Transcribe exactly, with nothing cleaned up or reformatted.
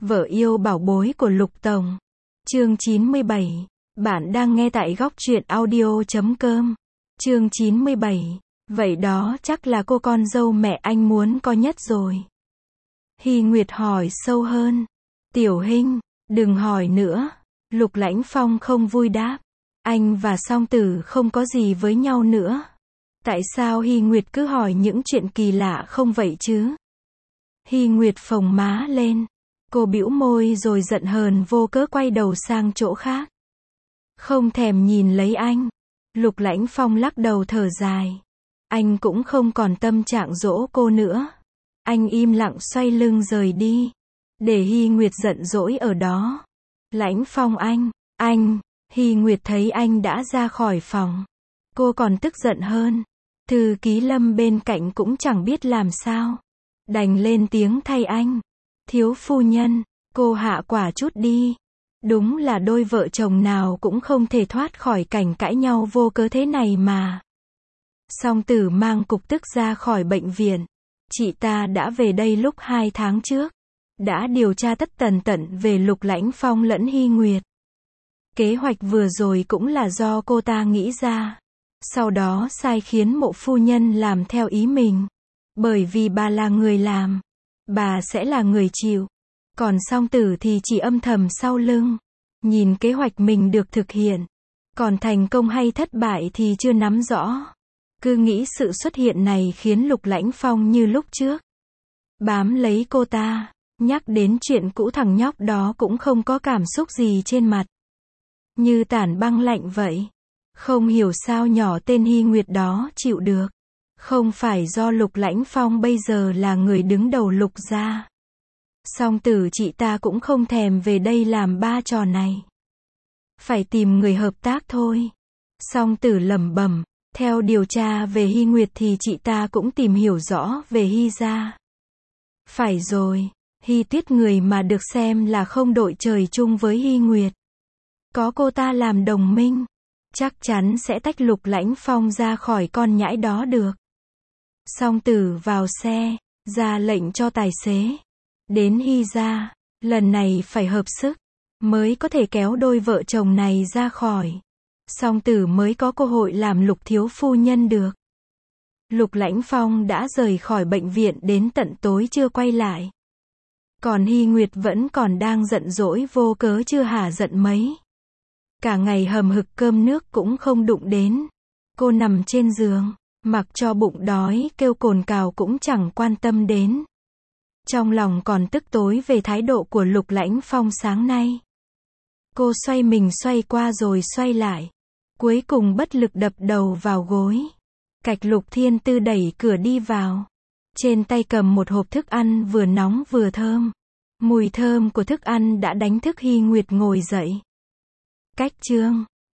Vợ yêu bảo bối của Lục Tổng. Chương chín mươi bảy. Bạn đang nghe tại góc truyện audio chấm com. Chương chín mươi bảy. Vậy đó chắc là cô con dâu mẹ anh muốn có nhất rồi. Hy Nguyệt hỏi sâu hơn. Tiểu Hinh, đừng hỏi nữa. Lục Lãnh Phong không vui đáp. Anh và Song Tử không có gì với nhau nữa. Tại sao Hy Nguyệt cứ hỏi những chuyện kỳ lạ không vậy chứ? Hy Nguyệt phồng má lên. Cô bĩu môi rồi giận hờn vô cớ quay đầu sang chỗ khác. Không thèm nhìn lấy anh. Lục Lãnh Phong lắc đầu thở dài. Anh cũng không còn tâm trạng dỗ cô nữa. Anh im lặng xoay lưng rời đi. Để Hy Nguyệt giận dỗi ở đó. Lãnh Phong anh, anh, Hy Nguyệt thấy anh đã ra khỏi phòng. Cô còn tức giận hơn. Thư ký Lâm bên cạnh cũng chẳng biết làm sao. Đành lên tiếng thay anh. Thiếu phu nhân, cô hạ quả chút đi. Đúng là đôi vợ chồng nào cũng không thể thoát khỏi cảnh cãi nhau vô cớ thế này mà. Song Tử mang cục tức ra khỏi bệnh viện. Chị ta đã về đây lúc hai tháng trước. Đã điều tra tất tần tận về Lục Lãnh Phong lẫn Hy Nguyệt. Kế hoạch vừa rồi cũng là do cô ta nghĩ ra. Sau đó sai khiến Mộ phu nhân làm theo ý mình. Bởi vì bà là người làm. Bà sẽ là người chịu. Còn Song Tử thì chỉ âm thầm sau lưng. Nhìn kế hoạch mình được thực hiện. Còn thành công hay thất bại thì chưa nắm rõ. Cứ nghĩ sự xuất hiện này khiến Lục Lãnh Phong như lúc trước. Bám lấy cô ta. Nhắc đến chuyện cũ thằng nhóc đó cũng không có cảm xúc gì trên mặt. Như tản băng lạnh vậy. Không hiểu sao nhỏ tên Hy Nguyệt đó chịu được. Không phải do Lục Lãnh Phong bây giờ là người đứng đầu Lục gia. Song Tử chị ta cũng không thèm về đây làm ba trò này. Phải tìm người hợp tác thôi. Song Tử lẩm bẩm. Theo điều tra về Hy Nguyệt thì chị ta cũng tìm hiểu rõ về Hy gia. Phải rồi. Hy Tuyết người mà được xem là không đội trời chung với Hy Nguyệt. Có cô ta làm đồng minh. Chắc chắn sẽ tách Lục Lãnh Phong ra khỏi con nhãi đó được. Song Tử vào xe. Ra lệnh cho tài xế. Đến Hy gia. Lần này phải hợp sức. Mới có thể kéo đôi vợ chồng này ra khỏi. Song Tử mới có cơ hội làm Lục thiếu phu nhân được. Lục Lãnh Phong đã rời khỏi bệnh viện đến tận tối chưa quay lại. Còn Hy Nguyệt vẫn còn đang giận dỗi vô cớ chưa hả giận mấy. Cả ngày hầm hực cơm nước cũng không đụng đến. Cô nằm trên giường, mặc cho bụng đói kêu cồn cào cũng chẳng quan tâm đến. Trong lòng còn tức tối về thái độ của Lục Lãnh Phong sáng nay. Cô xoay mình xoay qua rồi xoay lại. Cuối cùng bất lực đập đầu vào gối. Cạch Lục Thiên Tư đẩy cửa đi vào. Trên tay cầm một hộp thức ăn vừa nóng vừa thơm. Mùi thơm của thức ăn đã đánh thức Hy Nguyệt ngồi dậy. Cách chương